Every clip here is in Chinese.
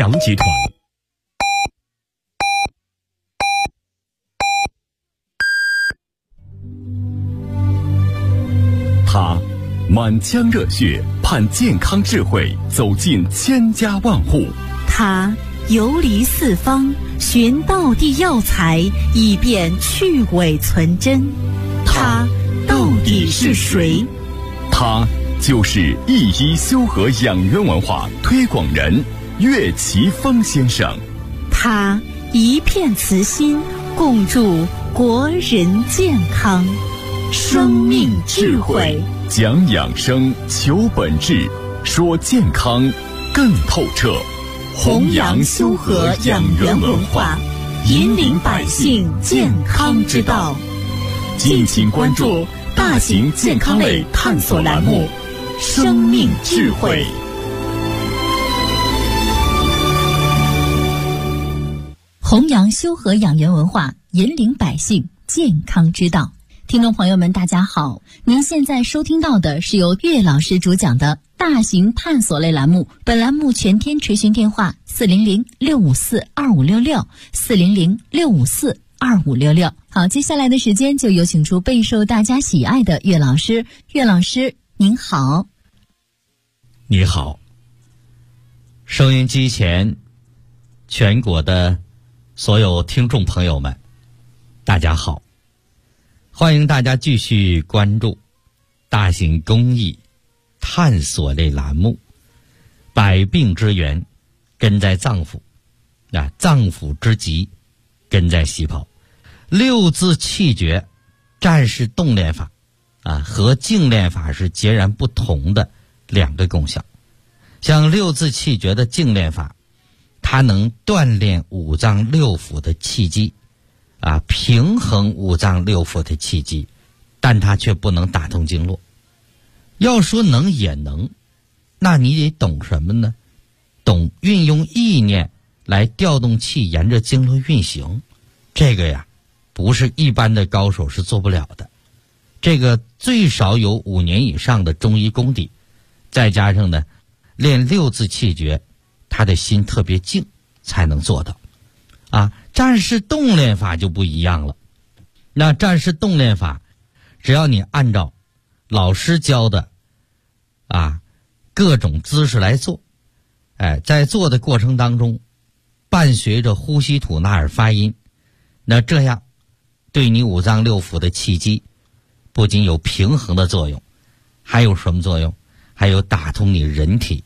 良集团。他满腔热血盼健康智慧走进千家万户， 他游离四方寻道地药材以便去伪存真，他到底是谁？ 他就是一医修和养元文化推广人岳奇峰先生。 他一片慈心共筑国人健康，生命智慧， 讲养生求本质，说健康更透彻， 弘扬修和养元文化，引领百姓健康之道。 敬请关注大型健康类探索栏目《生命智慧》。 弘扬修和养元文化，引领百姓健康之道。听众朋友们大家好，您现在收听到的是由岳老师主讲的大型探索类栏目，本栏目全天垂询电话400-654-2566 400-654-2566。好，接下来的时间就有请出备受大家喜爱的岳老师。岳老师您好。 你好，收音机前全国的所有听众朋友们大家好，欢迎大家继续关注大型公益探索类栏目百病之源根在脏腑，脏腑之疾根在细胞。六字气诀战士动练法和静练法是截然不同的两个功效。像六字气诀的静练法，它能锻炼五脏六腑的气机平衡五脏六腑的气机，但它却不能打通经络。要说能也能，那你得懂什么呢？懂运用意念来调动气沿着经络运行，这个呀不是一般的高手是做不了的。这个最少有5年以上的中医功底，再加上呢练六字气诀，他的心特别静才能做到。战士动练法就不一样了。那战士动练法，只要你按照老师教的各种姿势来做，在做的过程当中伴随着呼吸吐纳尔发音，那这样对你五脏六腑的气机不仅有平衡的作用，还有什么作用？还有打通你人体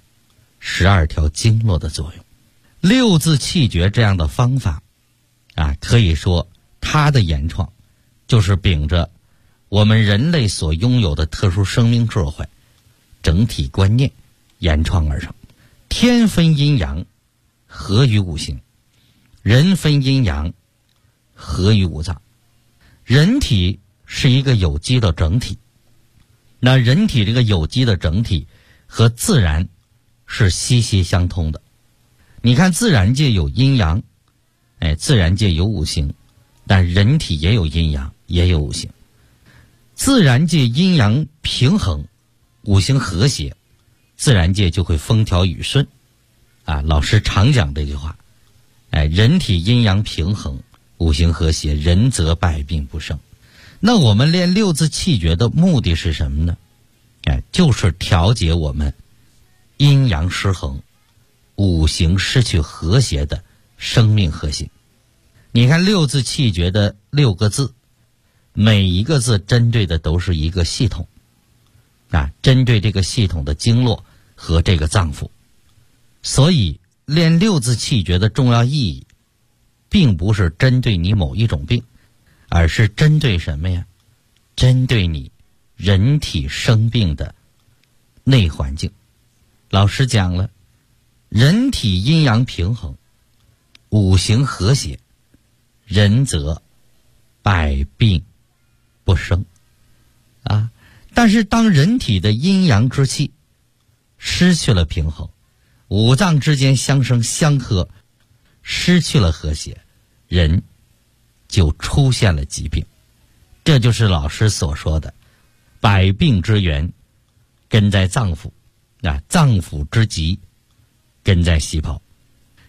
12条经络的作用。六字气诀这样的方法可以说它的原创就是秉着我们人类所拥有的特殊生命智慧整体观念原创而成。天分阴阳，合于五行；人分阴阳，合于五脏。人体是一个有机的整体，那人体这个有机的整体和自然是息息相通的。你看自然界有阴阳，自然界有五行，但人体也有阴阳，也有五行。自然界阴阳平衡，五行和谐，自然界就会风调雨顺。老师常讲这句话，人体阴阳平衡，五行和谐，人则百病不生。那我们练六字气诀的目的是什么呢？就是调节我们阴阳失衡，五行失去和谐的生命核心。你看六字气诀的6个字，每一个字针对的都是一个系统针对这个系统的经络和这个脏腑。所以练六字气诀的重要意义并不是针对你某一种病，而是针对什么呀？针对你人体生病的内环境。老师讲了，人体阴阳平衡，五行和谐，人则百病不生但是当人体的阴阳之气失去了平衡，五脏之间相生相克，失去了和谐，人就出现了疾病。这就是老师所说的百病之源根在脏腑，脏腑之疾根在细胞。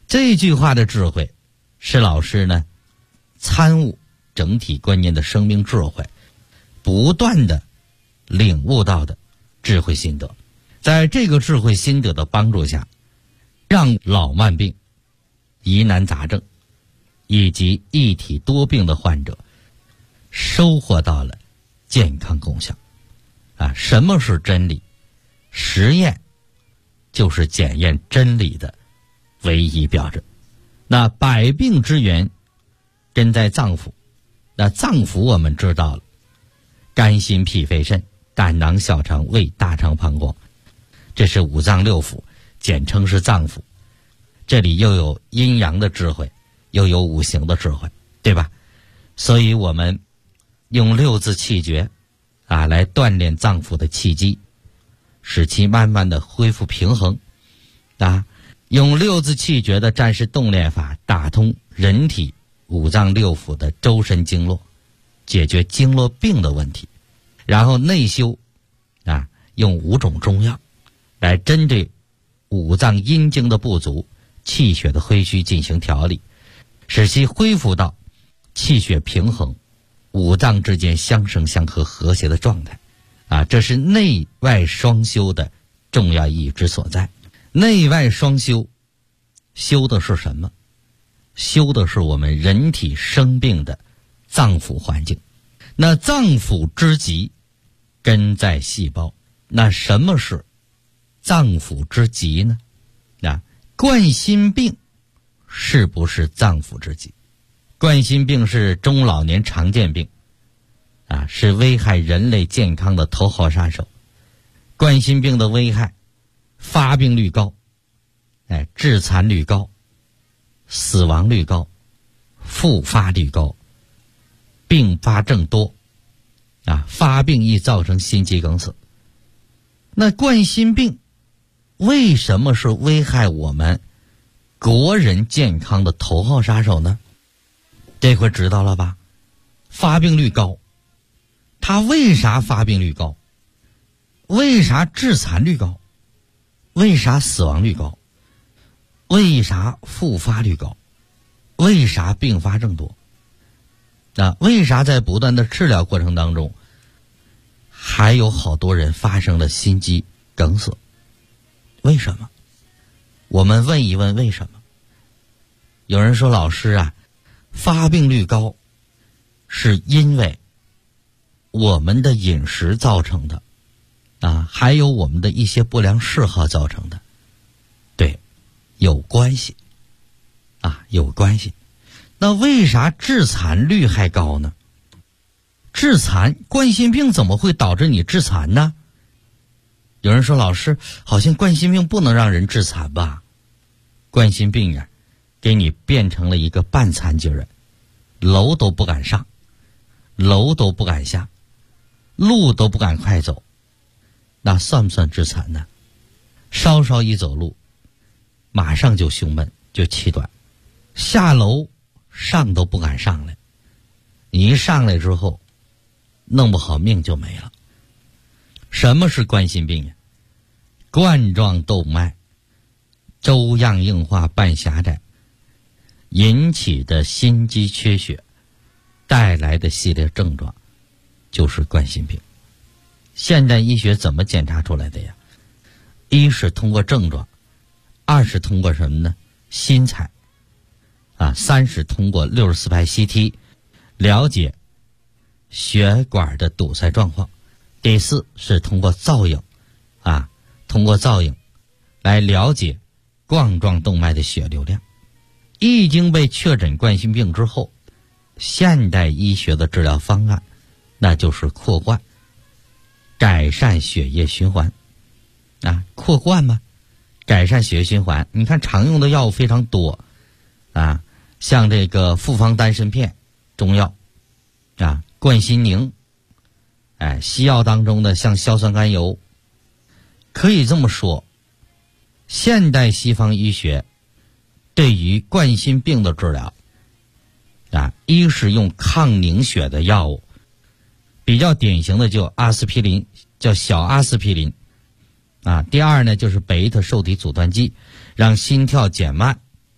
这句话的智慧是老师呢参悟整体观念的生命智慧，不断的领悟到的智慧心得。在这个智慧心得的帮助下，让老慢病、疑难杂症以及一体多病的患者收获到了健康功效。什么是真理？实验就是检验真理的唯一标准。那百病之源根在脏腑，那脏腑我们知道了，肝心脾肺肾、胆囊小肠胃大肠膀胱，这是五脏六腑，简称是脏腑。这里又有阴阳的智慧，又有五行的智慧，对吧？所以我们用六字气诀来锻炼脏腑的气机，使其慢慢的恢复平衡。用六字气诀的战士动练法打通人体五脏六腑的周身经络，解决经络病的问题。然后内修用5种中药来针对五脏阴经的不足、气血的亏虚进行调理，使其恢复到气血平衡、五脏之间相生相克和谐的状态。这是内外双修的重要意义之所在。内外双修，修的是什么？修的是我们人体生病的脏腑环境。那脏腑之疾根在细胞，那什么是脏腑之疾呢？冠心病是不是脏腑之疾？冠心病是中老年常见病，是危害人类健康的头号杀手。冠心病的危害，发病率高，致残率高，死亡率高，复发率高，并发症多，发病易造成心肌梗死。那冠心病为什么是危害我们国人健康的头号杀手呢？这回知道了吧？发病率高，它为啥发病率高？为啥致残率高？为啥死亡率高？为啥复发率高？为啥并发症多？为啥在不断的治疗过程当中，还有好多人发生了心肌梗死？为什么？我们问一问为什么？有人说，老师发病率高是因为我们的饮食造成的，还有我们的一些不良嗜好造成的。对，有关系，有关系。那为啥致残率还高呢？致残，冠心病怎么会导致你致残呢？有人说，老师，好像冠心病不能让人致残吧？冠心病给你变成了一个半残疾人，楼都不敢上，楼都不敢下，路都不敢快走，那算不算致残呢？稍稍一走路，马上就胸闷，就气短，下楼上都不敢上来，你一上来之后，弄不好命就没了。什么是冠心病？冠状动脉粥样硬化半狭窄引起的心肌缺血带来的系列症状，就是冠心病。现代医学怎么检查出来的呀？一是通过症状，二是通过什么呢？心采，三是通过64拍 CT 了解血管的堵塞状况，第四是通过造影，通过造影来了解冠状动脉的血流量。一经被确诊冠心病之后，现代医学的治疗方案那就是扩冠，改善血液循环。扩冠嘛，改善血液循环。你看常用的药物非常多，像这个复方丹参片中药，冠心宁，西药当中的像硝酸甘油。可以这么说，现代西方医学对于冠心病的治疗，一是用抗凝血的药物，比较典型的就阿司匹林，叫小阿司匹林，第二呢就是贝塔受体阻断剂，让心跳减慢，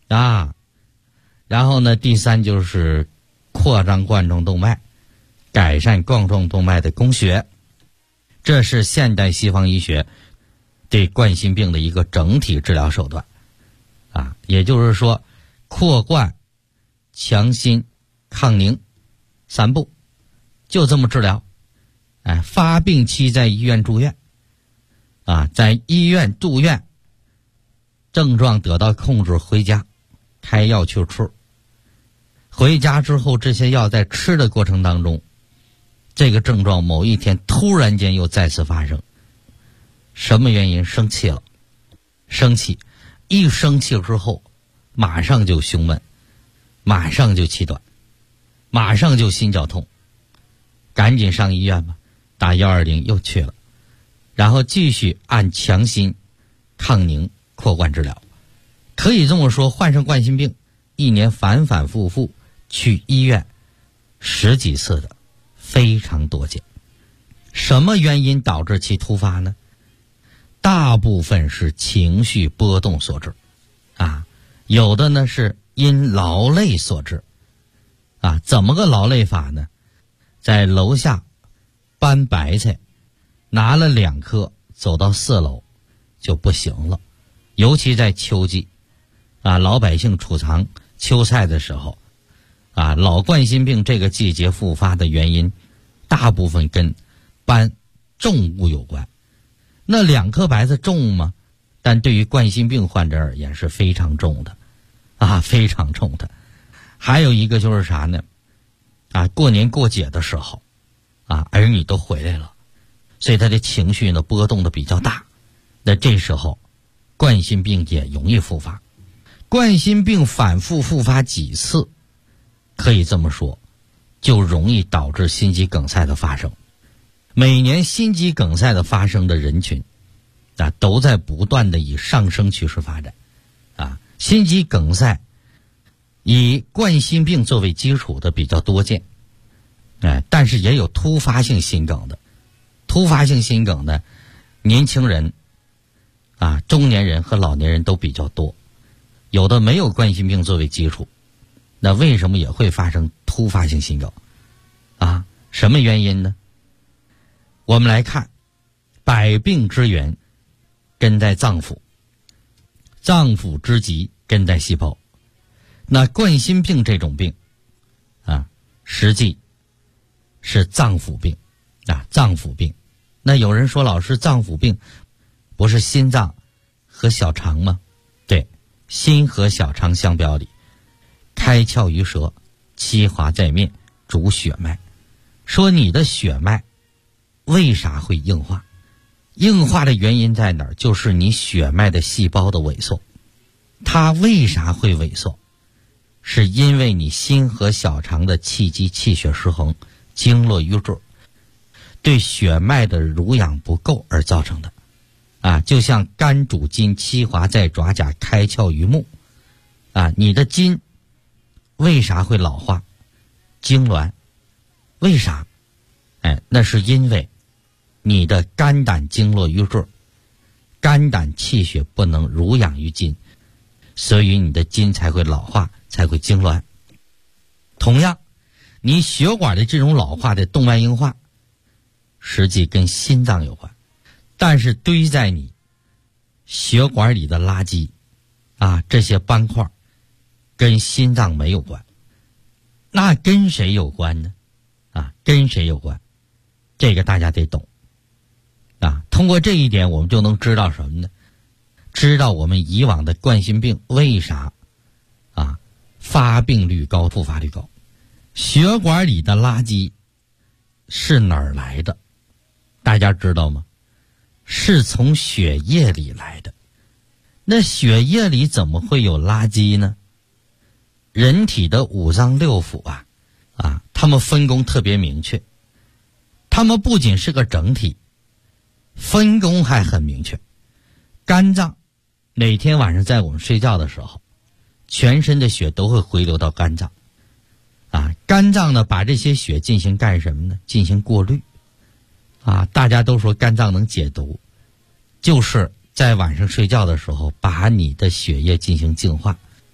啊。然后呢，第三就是扩张冠状动脉，改善冠状动脉的供血。这是现代西方医学对冠心病的一个整体治疗手段啊，也就是说，扩冠、强心、抗凝3步，就这么治疗。哎，发病期在医院住院啊，在医院住院，症状得到控制，回家开药去吃。回家之后，这些药在吃的过程当中，这个症状某一天突然间又再次发生。什么原因？生气了。生气，一生气之后，马上就胸闷，马上就气短，马上就心绞痛，赶紧上医院吧，打120又去了，然后继续按强心、抗凝、扩冠治疗。可以这么说，患上冠心病1年反反复复去医院10几次的非常多见。什么原因导致其突发呢？大部分是情绪波动所致啊，有的呢是因劳累所致啊。怎么个劳累法呢？在楼下搬白菜，拿了2颗走到4楼就不行了。尤其在秋季啊，老百姓储藏秋菜的时候啊，老冠心病这个季节复发的原因大部分跟搬重物有关。那2颗白菜重吗？但对于冠心病患者而言是非常重的啊，非常重的。还有一个就是啥呢？啊，过年过节的时候啊，儿女都回来了，所以他的情绪呢波动的比较大。那这时候冠心病也容易复发。冠心病反复复发几次，可以这么说，就容易导致心肌梗塞的发生。每年心肌梗塞的发生的人群啊，都在不断的以上升趋势发展啊。心肌梗塞以冠心病作为基础的比较多见，但是也有突发性心梗的。突发性心梗的年轻人啊、中年人和老年人都比较多，有的没有冠心病作为基础，那为什么也会发生突发性心梗啊？什么原因呢？我们来看，百病之源根在脏腑，脏腑之疾根在细胞。那冠心病这种病啊，实际是脏腑病啊，脏腑病。那有人说，老师，脏腑病不是心脏和小肠吗？对，心和小肠相表里，开窍于舌，七华在面，主血脉。说你的血脉为啥会硬化？硬化的原因在哪儿？就是你血脉的细胞的萎缩。它为啥会萎缩？是因为你心和小肠的气机气血失衡，经络瘀滞，对血脉的濡养不够而造成的啊。就像肝主筋，七华在爪甲，开窍于目啊。你的筋为啥会老化痉挛？为啥？那是因为你的肝胆经络瘀滞，肝胆气血不能濡养于筋，所以你的筋才会老化，才会痉挛。同样，你血管的这种老化的动脉硬化，实际跟心脏有关，但是堆在你血管里的垃圾啊，这些斑块跟心脏没有关。那跟谁有关呢？啊，跟谁有关？这个大家得懂啊。通过这一点，我们就能知道什么呢？知道我们以往的冠心病为啥啊发病率高、复发率高。血管里的垃圾是哪儿来的？大家知道吗？是从血液里来的。那血液里怎么会有垃圾呢？人体的五脏六腑啊，它们分工特别明确。它们不仅是个整体，分工还很明确。肝脏每天晚上在我们睡觉的时候，全身的血都会回流到肝脏啊。肝脏呢，把这些血进行干什么呢？进行过滤啊。大家都说肝脏能解毒，就是在晚上睡觉的时候把你的血液进行净化。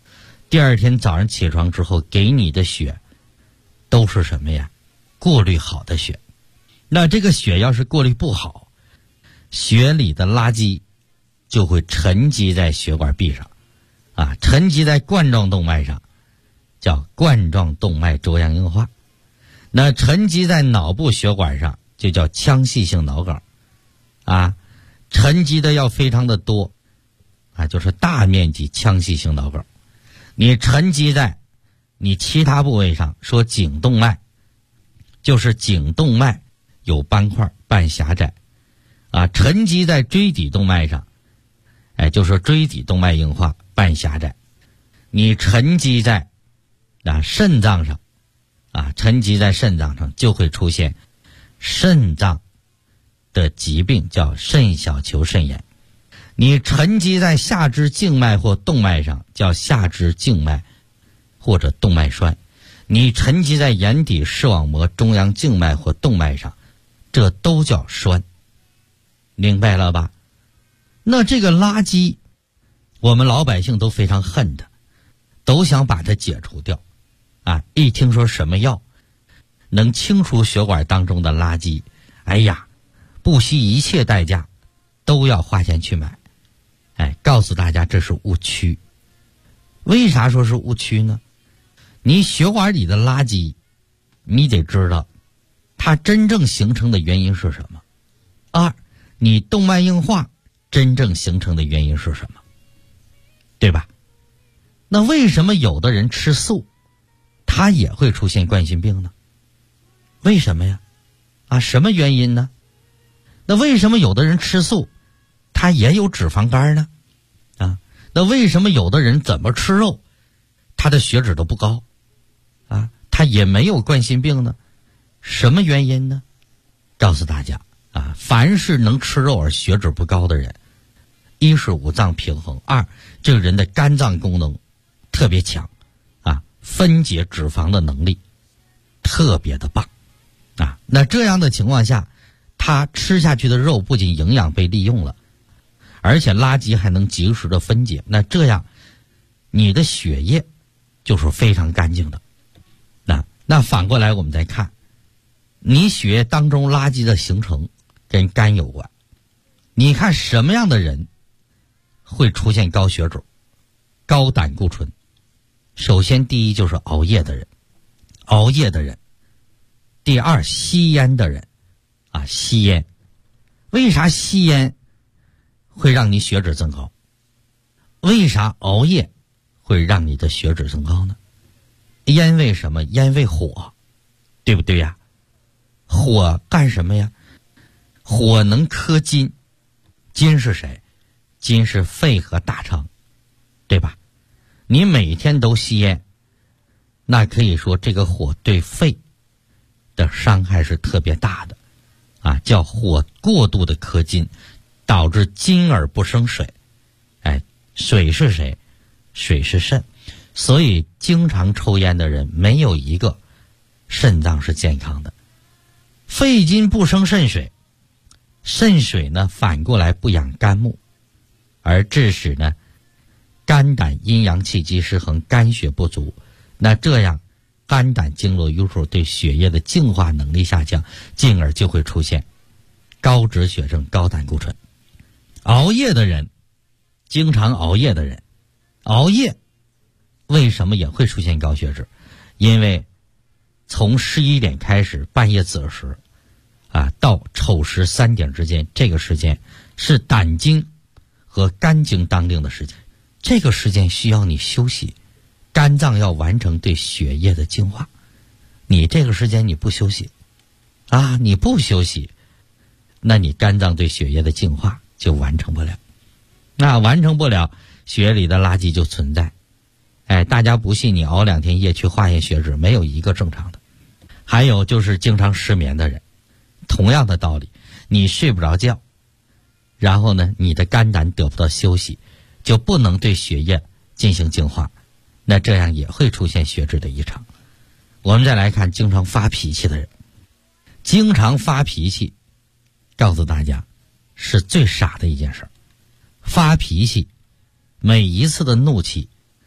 第二天早上起床之后给你的血都是什么呀？过滤好的血。那这个血要是过滤不好，血里的垃圾就会沉积在血管壁上沉积在冠状动脉上，叫冠状动脉粥样硬化。那沉积在脑部血管上就叫腔隙性脑梗沉积的要非常的多就是大面积腔隙性脑梗。你沉积在你其他部位上，说颈动脉，就是颈动脉有斑块半狭窄沉积在椎底动脉上，就是椎底动脉硬化半狭窄。你沉积在肾脏上沉积在肾脏上就会出现肾脏的疾病，叫肾小球肾炎。你沉积在下肢静脉或动脉上，叫下肢静脉或者动脉栓。你沉积在眼底视网膜中央静脉或动脉上，这都叫栓。明白了吧？那这个垃圾我们老百姓都非常恨的，都想把它解除掉一听说什么药能清除血管当中的垃圾，不惜一切代价都要花钱去买。告诉大家这是误区。为啥说是误区呢？你血管里的垃圾，你得知道它真正形成的原因是什么。二，你动脉硬化真正形成的原因是什么，对吧？那为什么有的人吃素他也会出现冠心病呢？为什么呀？什么原因呢？那为什么有的人吃素他也有脂肪肝呢？那为什么有的人怎么吃肉他的血脂都不高他也没有冠心病呢？什么原因呢？告诉大家凡是能吃肉而血脂不高的人，一是五脏平衡，二这个人的肝脏功能特别强分解脂肪的能力特别的棒那这样的情况下，他吃下去的肉不仅营养被利用了，而且垃圾还能及时的分解，那这样你的血液就是非常干净的。那反过来我们再看，你血液当中垃圾的形成跟肝有关。你看什么样的人会出现高血脂、高胆固醇？首先第一就是熬夜的人，第二吸烟的人吸烟。为啥吸烟会让你血脂增高？为啥熬夜会让你的血脂增高呢？烟为什么？烟为火，对不对呀？火干什么呀？火能克金，金是谁？金是肺和大肠，对吧？你每天都吸烟，那可以说这个火对肺的伤害是特别大的叫火过度的克金，导致金而不生水。水是谁？水是肾。所以经常抽烟的人没有一个肾脏是健康的。肺金不生肾水，肾水呢反过来不养肝木，而致使呢肝胆阴阳气机失衡，肝血不足。那这样肝胆经络瘀阻，对血液的净化能力下降，进而就会出现高脂血症、高胆固醇。熬夜的人，经常熬夜的人，熬夜为什么也会出现高血脂？因为从11点开始，半夜子时到丑时3点之间，这个时间是胆经和肝经当令的时间，这个时间需要你休息，肝脏要完成对血液的净化。你这个时间你不休息你不休息，那你肝脏对血液的净化就完成不了，那完成不了，血里的垃圾就存在。大家不信，你熬2天夜去化验血脂，没有一个正常的。还有就是经常失眠的人，同样的道理，你睡不着觉，然后呢你的肝胆得不到休息，就不能对血液进行净化，那这样也会出现血脂的异常。我们再来看经常发脾气的人。经常发脾气，告诉大家是最傻的一件事。发脾气，每一次的怒气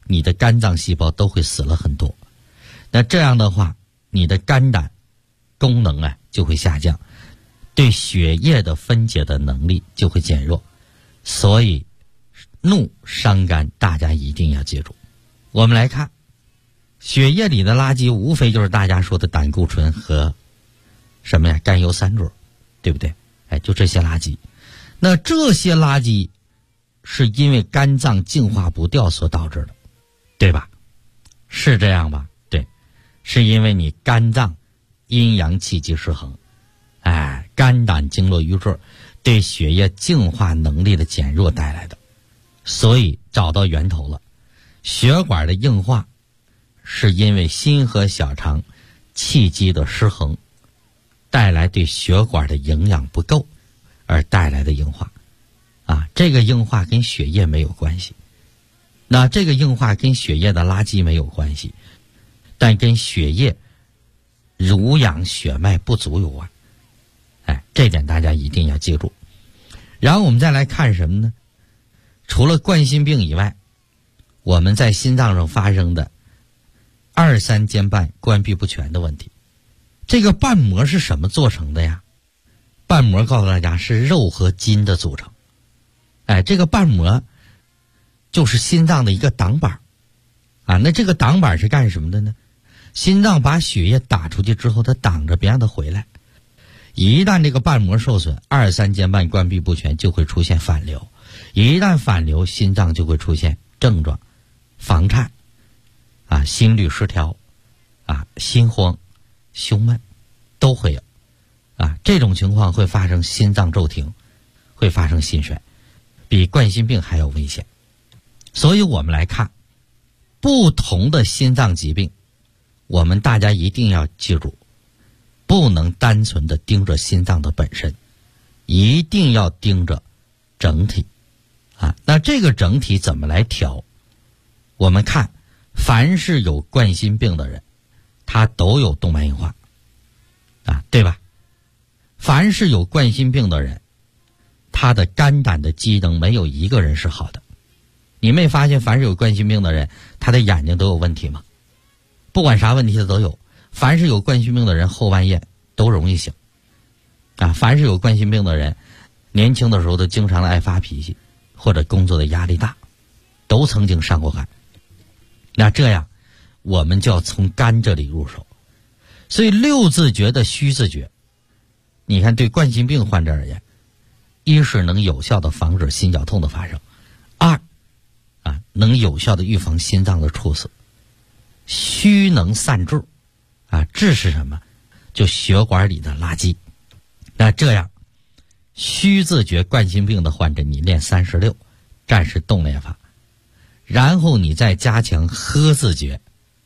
你的肝脏细胞都会死了很多。那这样的话，你的肝胆功能就会下降，对血液的分解的能力就会减弱。所以怒伤肝，大家一定要记住。我们来看血液里的垃圾，无非就是大家说的胆固醇和什么呀？甘油三鹼，对不对？就这些垃圾。那这些垃圾是因为肝脏净化不掉所导致的，对吧？是这样吧？对，是因为你肝脏阴阳气机失衡，肝胆经络瘀滞，对血液净化能力的减弱带来的。所以找到源头了，血管的硬化是因为心和小肠气机的失衡，带来对血管的营养不够而带来的硬化。这个硬化跟血液没有关系，那这个硬化跟血液的垃圾没有关系，但跟血液濡养血脉不足有关。这点大家一定要记住。然后我们再来看什么呢？除了冠心病以外，我们在心脏上发生的二三间瓣关闭不全的问题。这个瓣膜是什么做成的呀？瓣膜告诉大家是肉和筋的组成。这个瓣膜就是心脏的一个挡板那这个挡板是干什么的呢？心脏把血液打出去之后，它挡着别让它回来。一旦这个瓣膜受损，二三间瓣关闭不全，就会出现反流。一旦反流，心脏就会出现症状，房颤心律失调心慌胸闷都会有这种情况会发生心脏骤停，会发生心衰，比冠心病还要危险。所以我们来看不同的心脏疾病，我们大家一定要记住，不能单纯的盯着心脏的本身，一定要盯着整体那这个整体怎么来调？我们看凡是有冠心病的人，他都有动脉硬化对吧？凡是有冠心病的人，他的肝胆的机能没有一个人是好的。你没发现凡是有冠心病的人，他的眼睛都有问题吗？不管啥问题他都有。凡是有冠心病的人，后半夜都容易醒凡是有冠心病的人，年轻的时候都经常爱发脾气，或者工作的压力大，都曾经伤过肝。那这样我们就要从肝这里入手。所以六字诀的虚字诀，你看对冠心病患者而言，一是能有效的防止心绞痛的发生，二能有效的预防心脏的猝死。虚能散滞滞是什么？就血管里的垃圾。那这样虚字诀冠心病的患者，你练36战士动练法，然后你再加强呵字诀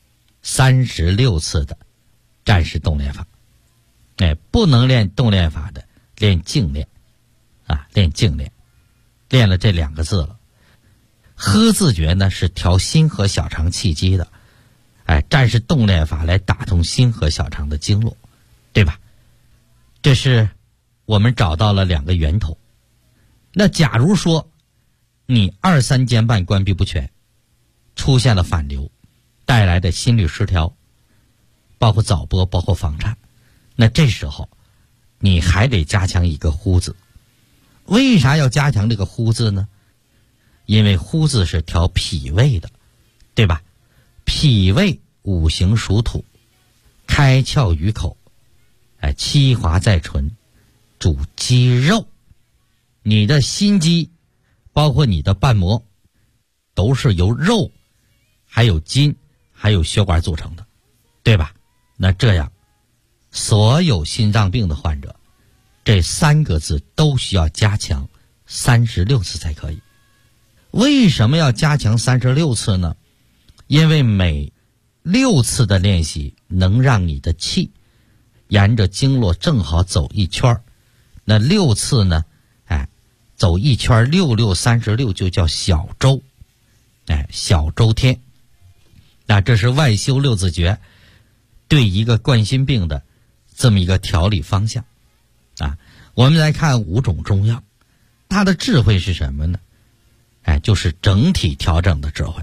36次的战士动练法。不能练动练法的，练静练练静练，练了这2个字了。呵字诀呢是调心和小肠气机的，战士动练法来打通心和小肠的经络，对吧？这是我们找到了2个源头。那假如说你二三间瓣关闭不全，出现了反流，带来的心律失调，包括早搏，包括房颤，那这时候你还得加强一个呼字。为啥要加强这个呼字呢？因为呼字是调脾胃的，对吧？脾胃五行属土，开窍于口，七华在唇，主肌肉。你的心肌包括你的瓣膜都是由肉还有筋还有血管组成的，对吧？那这样所有心脏病的患者，这3个字都需要加强36次才可以。为什么要加强36次呢？因为每6次的练习能让你的气沿着经络正好走一圈，那6次呢走一圈，6、6、36就叫小周，小周天。那这是外修六字诀对一个冠心病的这么一个调理方向我们来看5种中药，它的智慧是什么呢？就是整体调整的智慧，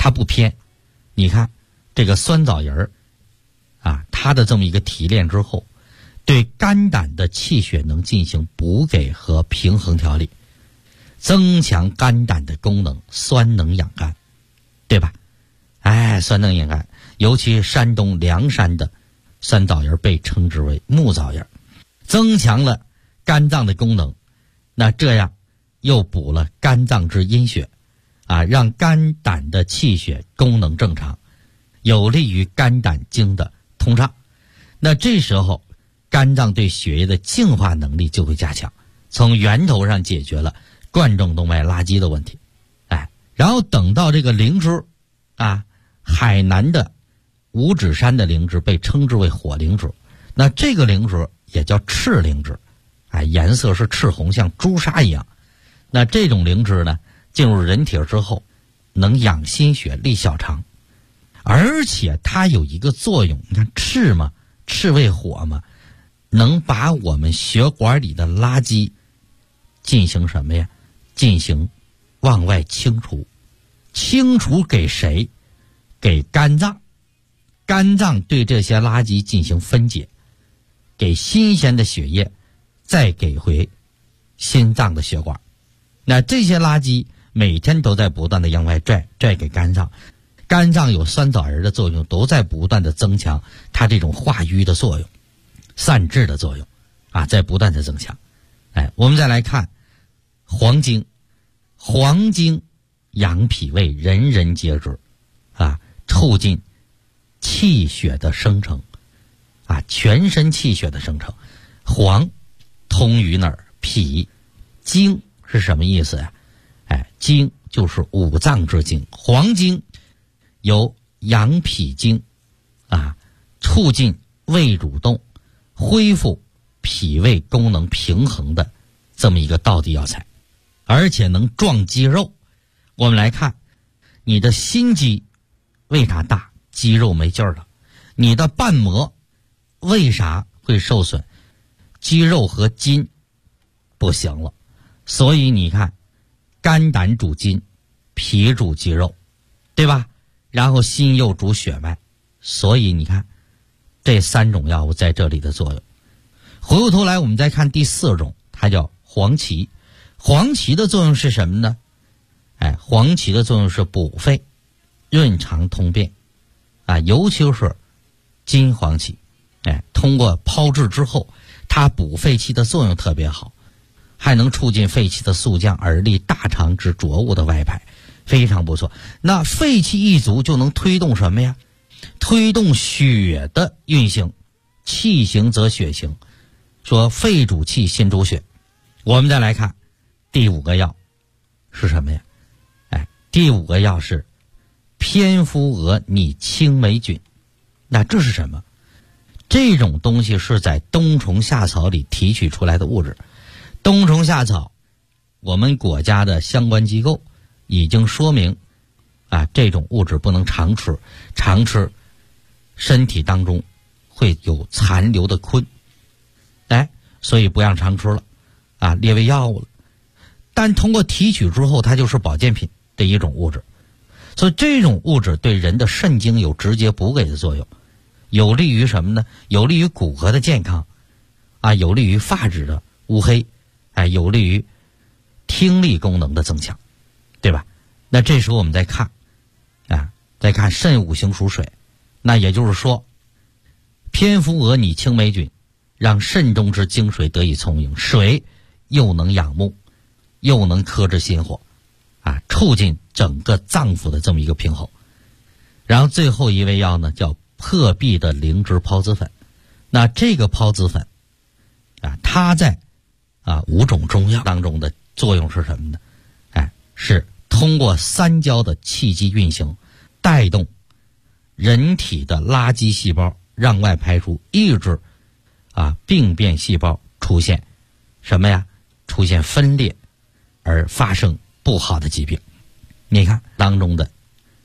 它不偏。你看这个酸枣仁啊，它的这么一个提炼之后，对肝胆的气血能进行补给和平衡调理，增强肝胆的功能，酸能养肝，对吧？酸能养肝，尤其山东凉山的酸枣仁被称之为木枣仁，增强了肝脏的功能，那这样又补了肝脏之阴血啊，让肝胆的气血功能正常，有利于肝胆经的通畅。那这时候肝脏对血液的净化能力就会加强，从源头上解决了冠状动脉垃圾的问题。然后等到这个灵芝啊，海南的五指山的灵芝被称之为火灵芝，那这个灵芝也叫赤灵芝，颜色是赤红，像朱砂一样。那这种灵芝呢，进入人体之后能养心血、利小肠，而且它有一个作用，你看赤嘛，赤为火嘛，能把我们血管里的垃圾进行什么呀？进行往外清除。清除给谁？给肝脏。肝脏对这些垃圾进行分解，给新鲜的血液，再给回心脏的血管。那这些垃圾每天都在不断的向外拽给肝脏，肝脏有酸枣仁的作用，都在不断的增强它这种化瘀的作用、散滞的作用啊，在不断的增强。我们再来看黄精。黄精养脾胃，人人皆知啊，促进气血的生成啊，全身气血的生成。黄通于哪儿？脾。精是什么意思呀？精就是五脏之精。黄精有养脾经啊，促进胃蠕动，恢复脾胃功能平衡的这么一个道地药材，而且能壮肌肉。我们来看你的心肌为啥大？肌肉没劲儿了。你的瓣膜为啥会受损？肌肉和筋不行了。所以你看，肝胆主筋，脾主肌肉，对吧？然后心又主血脉，所以你看这三种药物在这里的作用。回过头来我们再看第四种，它叫黄芪。黄芪的作用是什么呢？黄芪的作用是补肺、润肠通便啊，尤其是金黄芪，通过炮制之后，它补肺气的作用特别好，还能促进肺气的肃降，而利大肠之浊物的外排，非常不错。那肺气一足就能推动什么呀？推动血的运行，气行则血行，说肺主气，心主血。我们再来看第五个药是什么呀？第五个药是蝙蝠蛾拟青霉菌。那这是什么？这种东西是在冬虫夏草里提取出来的物质。冬虫夏草，我们国家的相关机构已经说明这种物质不能常吃，常吃身体当中会有残留的醌，所以不让常吃了列为药物了。但通过提取之后，它就是保健品的一种物质，所以这种物质对人的肾经有直接补给的作用，有利于什么呢？有利于骨骼的健康有利于发质的乌黑，有利于听力功能的增强，对吧？那这时候我们再看再看肾五行属水，那也就是说蝙蝠蛾拟青霉菌让肾中之精水得以充盈，水又能养目，又能克制心火促进整个脏腑的这么一个平衡。然后最后一味药呢，叫破壁的灵芝孢子粉。那这个孢子粉它在五种中药当中的作用是什么呢？是通过三焦的气机运行，带动人体的垃圾细胞让外排出，抑制病变细胞出现什么呀？出现分裂而发生不好的疾病。你看当中的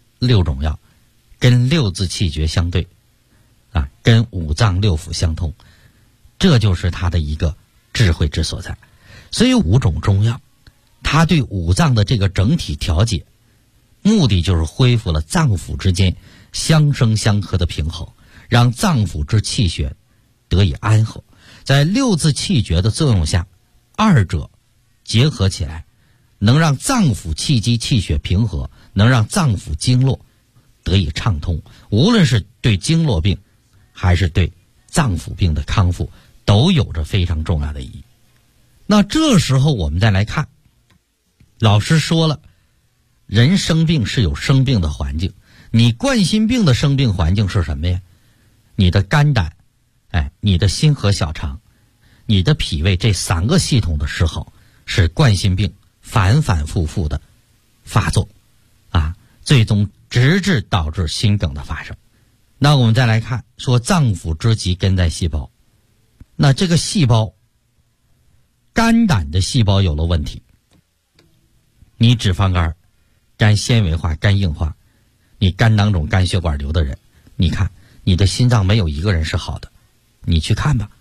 6种药跟6字气诀相对跟五脏六腑相通，这就是它的一个智慧之所在。所以5种中药它对五脏的这个整体调节， 目的就是恢复了脏腑之间相生相克的平衡，让脏腑之气血得以安和。在六字气诀的作用下，二者结合起来，能让脏腑气机气血平和，能让脏腑经络得以畅通。无论是对经络病还是对脏腑病的康复，都有着非常重要的意义。那这时候我们再来看，老师说了，人生病是有生病的环境，你冠心病的生病环境是什么呀？你的肝胆，你的心和小肠，你的脾胃这3个系统的失衡，使冠心病反反复复的发作，最终直至导致心梗的发生。那我们再来看，说脏腑之疾根在细胞，那这个细胞，肝胆的细胞有了问题，你脂肪肝、肝纤维化、肝硬化，你肝囊肿、肝血管瘤的人，你看你的心脏没有一个人是好的，你去看吧，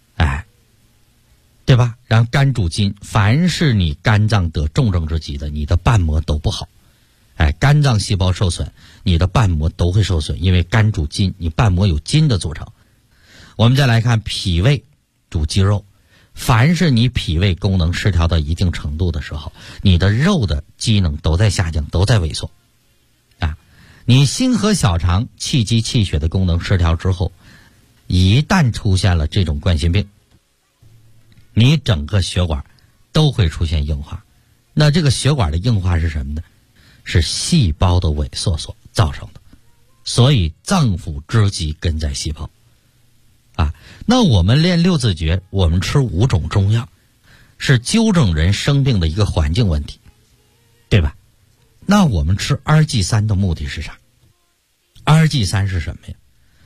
对吧？然后肝主筋，凡是你肝脏得重症之疾的，你的瓣膜都不好，肝脏细胞受损，你的瓣膜都会受损，因为肝主筋，你瓣膜有筋的组成。我们再来看脾胃主肌肉，凡是你脾胃功能失调到一定程度的时候，你的肉的机能都在下降，都在萎缩。你心和小肠气机气血的功能失调之后，一旦出现了这种冠心病，你整个血管都会出现硬化。那这个血管的硬化是什么呢？是细胞的萎缩所造成的。所以脏腑之疾根在细胞。那我们练六字诀，我们吃5种中药，是纠正人生病的一个环境问题，对吧？那我们吃2G3的目的是啥？2G3是什么呀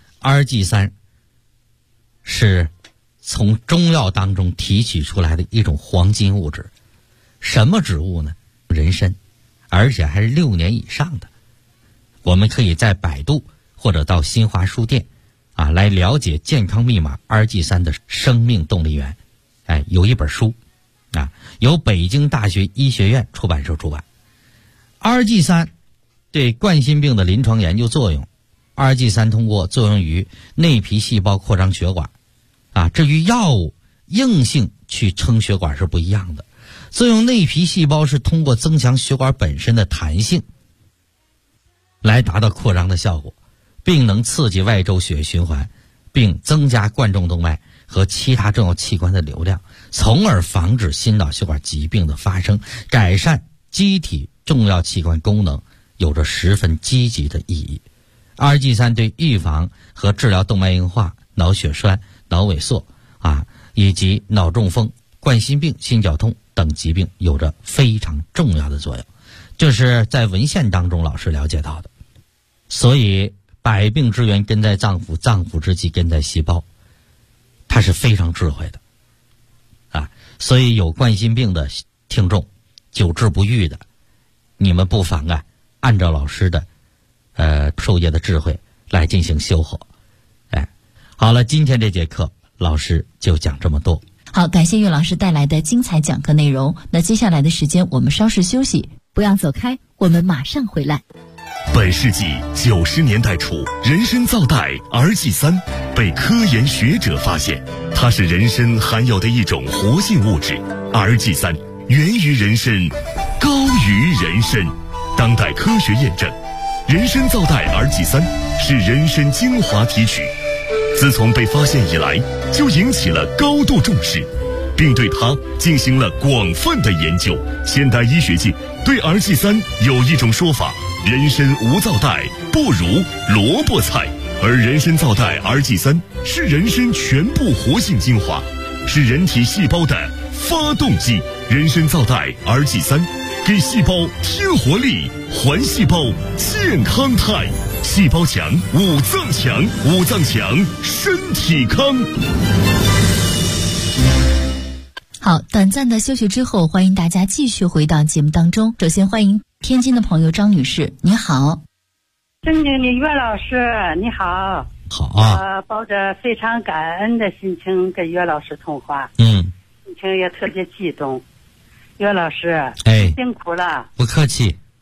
？2G3是从中药当中提取出来的一种黄金物质。什么植物呢？人参，而且还是6年以上的。我们可以在百度或者到新华书店来了解健康密码 2G3 的生命动力源。有一本书由北京大学医学院出版社出版。2G3 对冠心病的临床研究作用，2G3通过作用于内皮细胞扩张血管至于药物硬性去撑血管是不一样的。作用内皮细胞是通过增强血管本身的弹性来达到扩张的效果，并能刺激外周血液循环，并增加冠状动脉和其他重要器官的流量，从而防止心脑血管疾病的发生，改善机体重要器官功能，有着十分积极的意义。2G3 对预防和治疗动脉硬化、脑血栓、脑萎缩以及脑中风、冠心病、心绞痛等疾病有着非常重要的作用。这是在文献当中老师了解到的。所以百病之源根在脏腑，脏腑之疾根在细胞，它是非常智慧的所以有冠心病的听众，久治不愈的，你们不妨按照老师的授业的智慧来进行修和。好了，今天这节课老师就讲这么多。 好，感谢岳老师带来的精彩讲课内容。那接下来的时间我们稍事休息，不要走开，我们马上回来。 本世纪90年代初，人参皂苷 2G3 被科研学者发现，它是人参含有的一种活性物质。2G3 源于人参，高于人参。当代科学验证，人参皂苷 2G3 是人参精华提取，自从被发现以来，就引起了高度重视，并对它进行了广泛的研究。现代医学界对 2G3 有一种说法：人参无皂苷，不如萝卜菜。而人参皂苷 2G3 是人参全部活性精华，是人体细胞的发动机。人参皂苷 2G3 给细胞添活力，还细胞健康态。细胞强，五脏强，五脏强，身体康。 好，短暂的休息之后，欢迎大家继续回到节目当中。首先欢迎天津的朋友张女士，你好。 尊敬的岳老师，你好。 好抱着非常感恩的心情跟岳老师通话， 心情也特别激动。岳老师，辛苦了。 不客气。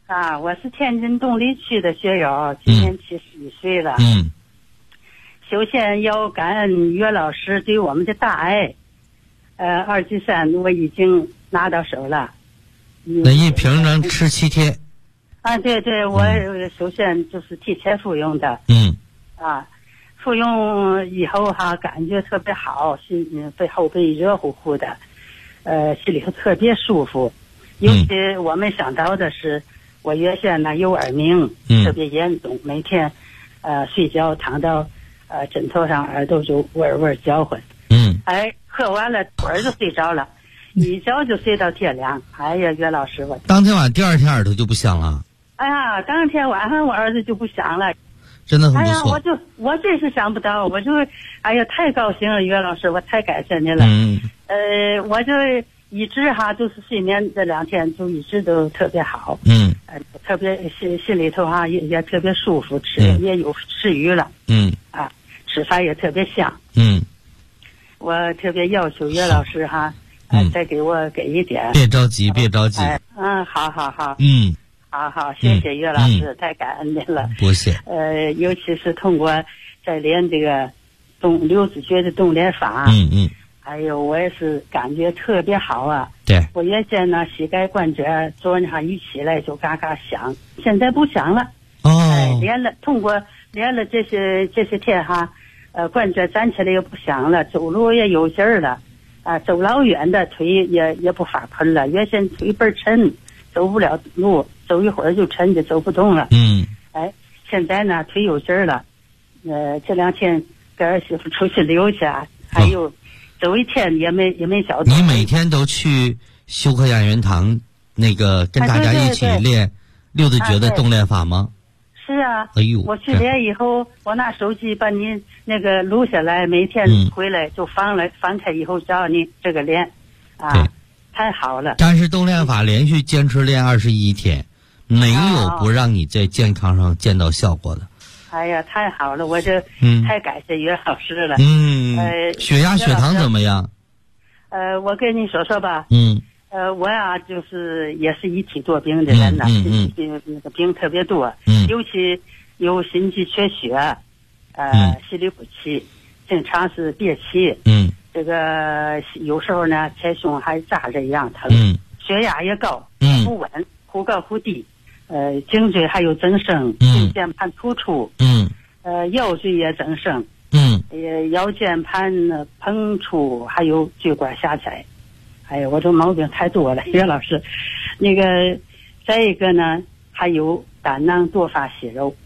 啊，我是天津东丽区的学友，今年71岁了。首先要感恩岳老师对我们的大爱。二级3我已经拿到手了。 那一瓶能吃7天。 啊，对对，我首先就是提前服用的。服用以后感觉特别好，背后背热乎乎的，心里头特别舒服。尤其我没想到的是，我原先呢有耳鸣，特别严重，每天睡觉躺到枕头上，耳朵就嗡嗡叫唤。喝完了会儿就睡着了，一觉就睡到天亮。哎呀，岳老师，我当天晚第2天耳朵就不响了。 哎呀，当天晚上我儿子就不响了， 真的很不错。 哎呀，我真是想不到，我就哎呀太高兴了，岳老师，我太感谢你了。我就一直就是睡眠这2天就一直都特别好。特别心里头也特别舒服，吃也有食欲了。吃饭也特别香。我特别要求岳老师再给一点。 别着急，别着急。 好好好。好，谢谢岳老师，太感恩您了。 不谢。 尤其是通过在练这个刘子觉的动练法。哎呦，我也是感觉特别好啊。 对。我原先呢膝盖关节昨晚一起来就嘎嘎响，现在不响了。通过练了这些天关节站起来也不响了，走路也有劲儿了。走老远的腿也不发喷了，原先腿倍儿沉，走不了路，走一会儿就沉就走不动了。现在呢腿有劲儿了。这2天跟儿媳妇出去溜去，还有走一天也没小动。 你每天都去修和养元堂那个跟大家一起练六字诀的动练法吗？ 是啊。 哎呦， 我去练以后，我拿手机把你那个录下来，每天回来就翻开以后教你这个练。太好了。 但是动练法连续坚持练21天，没有不让你在健康上见到效果的。 哎呀，太好了，我这太感谢岳老师了。 血压血糖怎么样？ 我跟你说说吧。我就是也是一体多病的人呢，那个病特别多。尤其有心肌缺血，心律不齐，经常是憋气。这个有时候呢前胸还扎着一样疼。血压也高，不稳，忽高忽低。颈椎还有增生，颈键盘突出。腰椎也增生。腰间盘膨出，还有椎管狭窄。哎呀，我这毛病太多了，岳老师。那个再一个呢，还有胆囊多发息肉。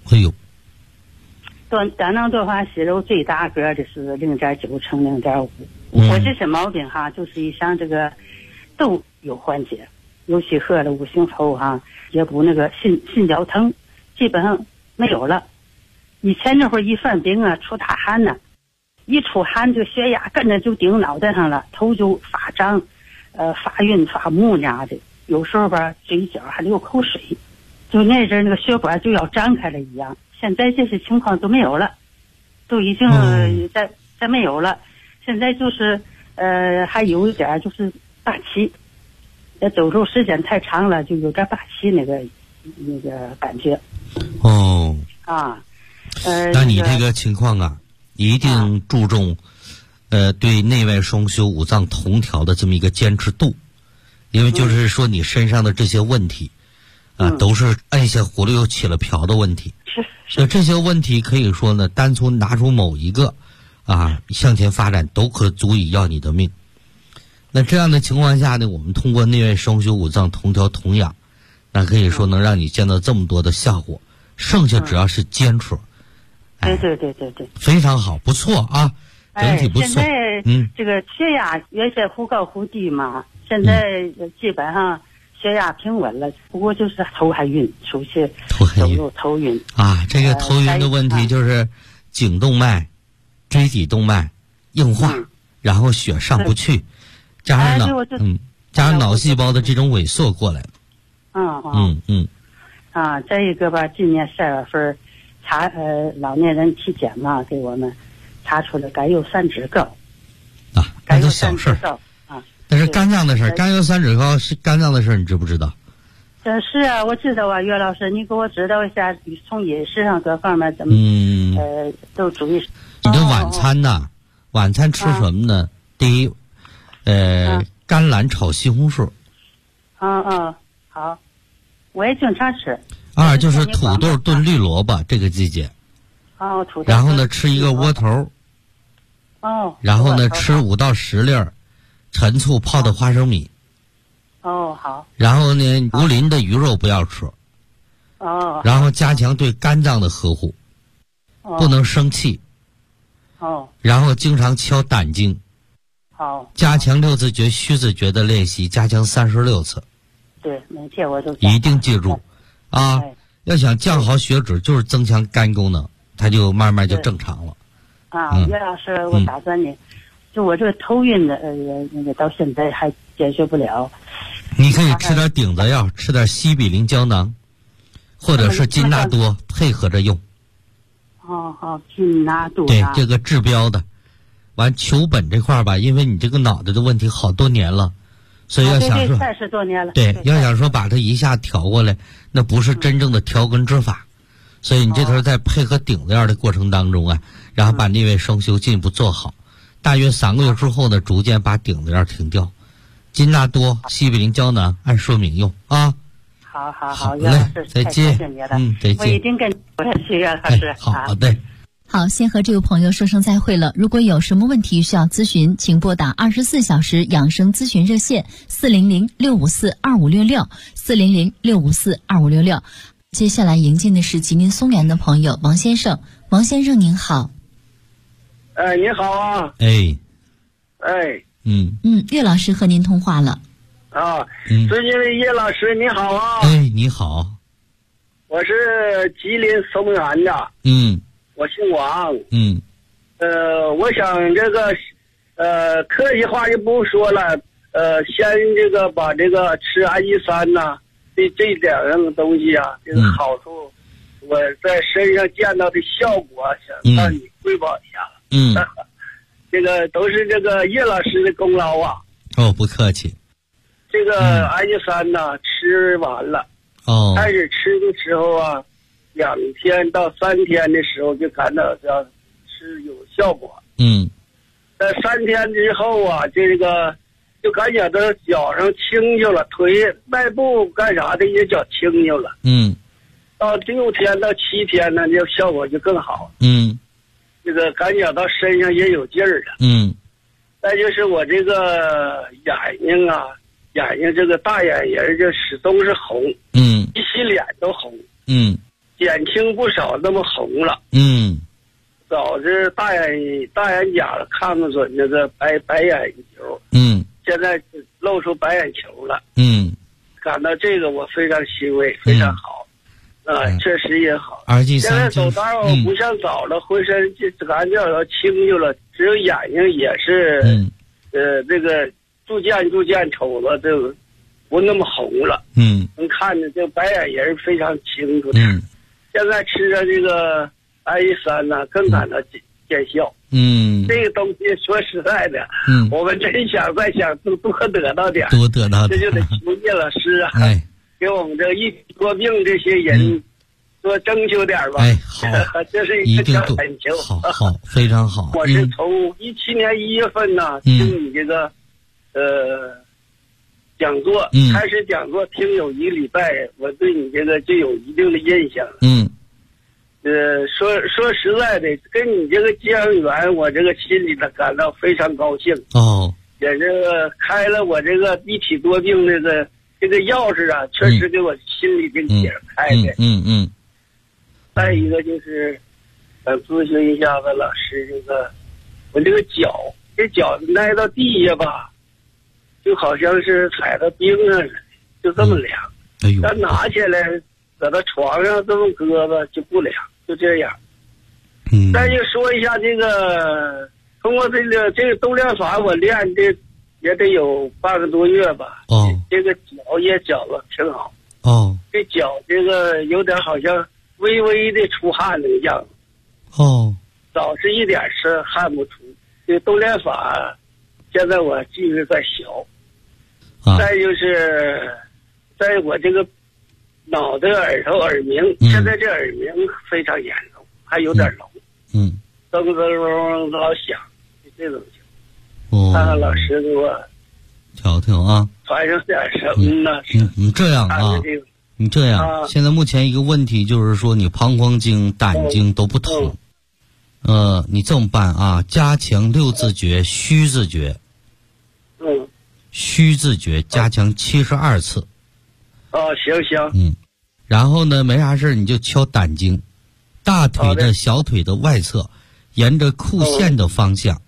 胆囊多发息肉最大个的是0.9乘0.5。我这些毛病就是一项这个都有缓解，尤其喝了5星后也不那个心绞疼，基本上没有了。以前那会儿一犯病出大汗呢，一出汗这个血压跟着就顶脑袋上了，头就发胀。发晕发木呀的，有时候吧嘴角还流口水，就那阵那个血管就要张开了一样。现在这些情况都没有了，都已经再没有了。现在就是还有一点就是大气，走路时间太长了，就有点大气那个感觉。 那你这个情况一定注重。对内外双修五脏同调的这么一个坚持度，因为就是说你身上的这些问题，都是按下葫芦又起了瓢的问题。所以这些问题可以说呢，单从拿出某一个向前发展，都可足以要你的命。那这样的情况下呢，我们通过内外双修五脏同调同养，那可以说能让你见到这么多的效果。剩下只要是坚持。 对， 非常好，不错啊。整体不错。 现在这个血压原先忽高忽低嘛，现在基本上血压平稳了，不过就是头还晕，出去走路头晕。 这个头晕的问题就是颈动脉、椎体动脉硬化，然后血上不去，加上脑细胞的这种萎缩过来了。 再一个吧，今年12月份查老年人体检嘛，给我们查出了甘油三酯高。 那都小事儿。但是肝脏的事儿，甘油三酯高是肝脏的事儿，你知不知道？ 是啊，我知道啊，岳老师，你给我指导一下，从饮食上各方面怎么都注意。 你的晚餐呢？晚餐吃什么呢？第一，甘蓝炒西红柿。 好，我也经常吃。 二就是土豆炖绿萝卜，这个季节。 土豆。 然后呢，吃一个窝头。然后呢，吃5到10粒陈醋泡的花生米。 好。 然后呢，无鳞的鱼肉不要吃。然后加强对肝脏的呵护，不能生气。然后经常敲胆经。 好。 加强6字诀、虚字诀的练习，加强36次。 对，每天我都一定记住，要想降好血脂，就是增强肝功能，它就慢慢就正常了。 岳老师，我打算呢，就我这个头晕的，那个到现在还解决不了。 你可以吃点顶子药，吃点西比林胶囊，或者是金纳多配合着用。 金纳多。 对，这个治标的。完求本这块吧，因为你这个脑袋的问题好多年了，所以要想说 30多年了。 对，要想说把它一下调过来，那不是真正的调根之法。所以你这头在配合顶子药的过程当中啊，然后把逆位生修进一步做好，大约3个月之后呢，逐渐把顶子药停掉。金纳多、西比林胶囊按说明用啊。 好， 嘞，再见。再见。 我一定跟你说谢岳老师。 好的。 好，先和这位朋友说声再会了。如果有什么问题需要咨询，请拨打24小时养生咨询热线400-654-2566 400-654-2566。接下来迎进的是吉林松原的朋友王先生。王先生您好。 你好啊。 岳老师和您通话了。 最近的叶老师你好啊。 你好。 我是吉林松原的。我姓王。我想这个客气话就不说了，先这个把这个吃氨基酸呐，这2样东西啊，这个好处，我在身上见到的效果，想向你汇报一下。这个都是这个叶老师的功劳啊。 不客气。 这个氨基酸呐，吃完了，开始吃的时候啊，2天到3天的时候就感到是有效果。在3天之后啊，这个就感觉到脚上轻就了，腿迈步干啥的也脚轻就了。到6天到7天呢，这效果就更好。这个感觉到身上也有劲儿了。再就是我这个眼睛这个大眼仁就始终是红。一洗脸都红。减轻不少那么红了。早是大眼角看不准那个白眼球。现在露出白眼球了。感到这个我非常欣慰，非常好。确实也好。现在走道不像早了，浑身就感觉到轻就了，只有眼睛也是这个逐渐瞅了就不那么红了。能看着这白眼仁非常清楚。现在吃着这个氨基酸呢，更感到见效。这个东西说实在的，我们真想多得到点，这就得求叶老师啊，给我们这一体多病这些人多征求点吧。 好， 这是一个小恳求。 好，非常好。 我是从17年1月份呢，听你这个讲座，开始讲座听有1个礼拜，我对你这个就有一定的印象。说实在的，跟你这个结缘，我这个心里呢感到非常高兴。也这个开了我这个一体多病这个钥匙啊，确实给我心里这个解开的。再一个就是想咨询一下子老师，这个我这个脚挨到地下吧，就好像是踩到冰上似的，就这么凉。咱拿起来搁到床上这么搁吧就不凉，就这样。再就说一下这个，通过这个动练法，我练这也得有半个多月吧。这个脚也脚了挺好。这脚这个有点好像微微的出汗那个样子。早是一点是汗不出。这动练法，现在我继续在学。再就是，在我这个脑袋、耳朵、耳鸣，现在这耳鸣非常严重，还有点聋。噔噔噔老响，就这种情况。看看老师给我调调啊， 传上点什么呢？ 你这样啊，你这样，现在目前一个问题就是说你膀胱经、胆经都不疼。你这么办啊？加强六字诀、虚字诀。虚字诀加强72次。 行。 然后呢，没啥事你就敲胆经，大腿的小腿的外侧，沿着裤线的方向。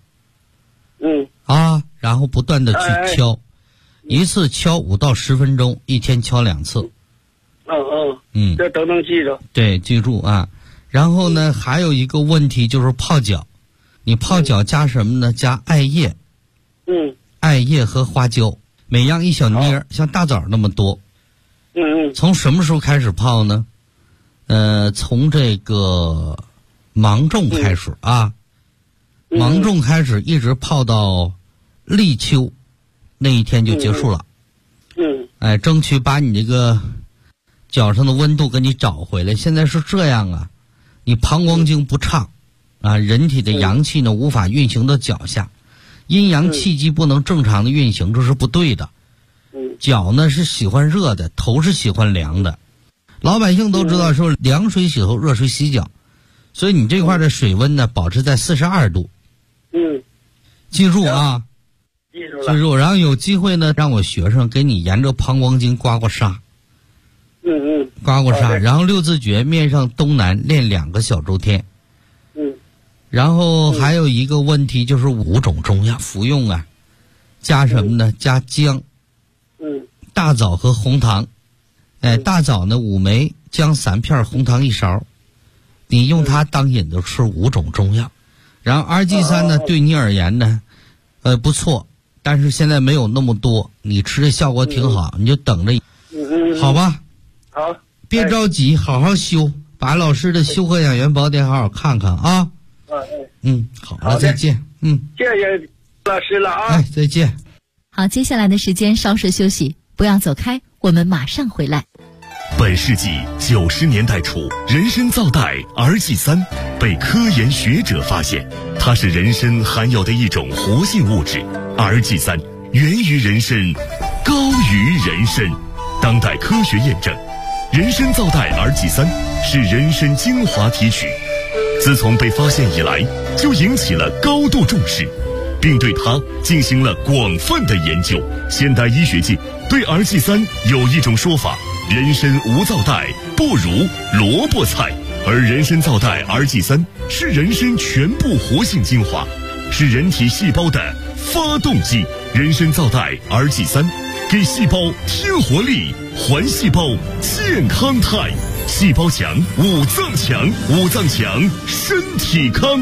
然后不断的去敲，一次敲5到10分钟，一天敲2次。 这都能记住。 对，记住啊。然后呢，还有一个问题就是泡脚，你泡脚加什么呢？加艾叶。艾叶和花椒，每样一小捏，像大枣那么多。从什么时候开始泡呢？从这个芒种开始啊，芒种开始一直泡到立秋，那一天就结束了。争取把你这个脚上的温度给你找回来。现在是这样啊，你膀胱经不畅啊，人体的阳气呢无法运行到脚下，阴阳气机不能正常的运行，这是不对的。脚呢是喜欢热的，头是喜欢凉的。老百姓都知道说凉水洗头，热水洗脚，所以你这块的水温呢保持在42度。记住啊，记住。然后有机会呢，让我学生给你沿着膀胱经刮刮痧。刮刮痧，然后六字诀面上东南练2个小周天。然后还有一个问题就是5种中药服用啊，加什么呢？加姜、大枣和红糖。大枣呢5枚，姜3片，红糖1勺。你用它当引子吃5种中药。然后2G3呢对你而言呢，不错，但是现在没有那么多，你吃的效果挺好，你就等着。好吧。 好。 别着急，好好修，把老师的《修和养元宝典》好好看看啊。好了，再见。 谢谢老师了啊。 再见。 好，接下来的时间稍事休息，不要走开，我们马上回来。 本世纪90年代初，人参皂苷 RG3 被科研学者发现，它是人参含有的一种活性物质。RG3 源于人参，高于人参。当代科学验证，人参皂苷 RG3 是人参精华提取，自从被发现以来，就引起了高度重视，并对它进行了广泛的研究。现代医学界对 RG3 有一种说法：人参无皂苷，不如萝卜菜。而人参皂苷 RG3 是人参全部活性精华，是人体细胞的发动机。人参皂苷 RG3 给细胞添活力，还细胞健康态。细胞强，五脏强，五脏强，身体康。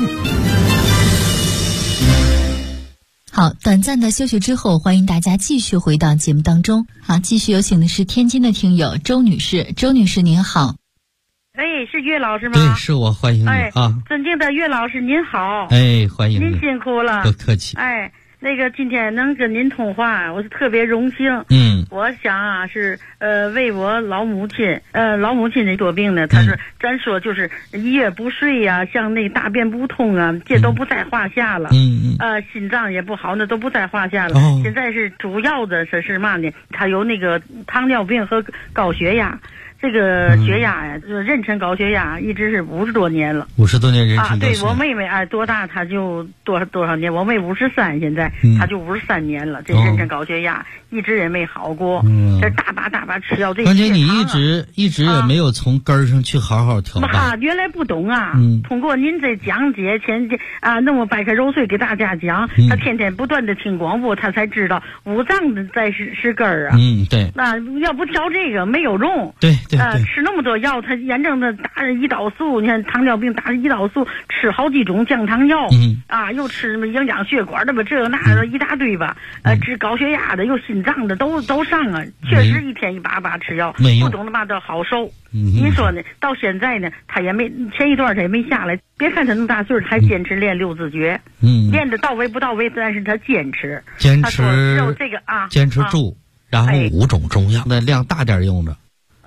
好，短暂的休息之后，欢迎大家继续回到节目当中。好，继续有请的是天津的听友周女士。周女士您好。 是岳老师吗？ 对，是我，欢迎你啊。 尊敬的岳老师您好。 欢迎你。 您辛苦了。 不客气。 那个今天能跟您通话，我是特别荣幸。我想啊是为我老母亲的多病呢，她是咱说就是一夜不睡呀，像那大便不通啊，这都不在话下了。心脏也不好，那都不在话下了。现在是主要的是嘛呢？她有那个糖尿病和高血压。这个血压呀，就是妊娠高血压，一直是50多年了。 50多年妊娠高血压。 对，我妹妹多大，她就多少年。我妹53，现在她就53年了。这妊娠高血压一直也没好过。这大把吃药，这关键你一直也没有从根儿上去好好调整。 原来不懂啊。通过您这讲解那么百开揉碎给大家讲，她天天不断的听广播，她才知道五脏的在是根儿啊。 对。 那要不调这个没有用。 对。 吃那么多药，他严正的打胰岛素，你看糖尿病打胰岛素，吃好几种降糖药，又吃什么营养血管的吧，这那的一大堆吧，治高血压的，又心脏的都上啊，确实一天一把吃药，不懂的嘛都好受。您说呢？到现在呢，他也没前一段他也没下来，别看他那么大岁数，还坚持练六字诀，练的到位不到位，但是他坚持，他说只有这个坚持住，然后5种中药，那量大点用着。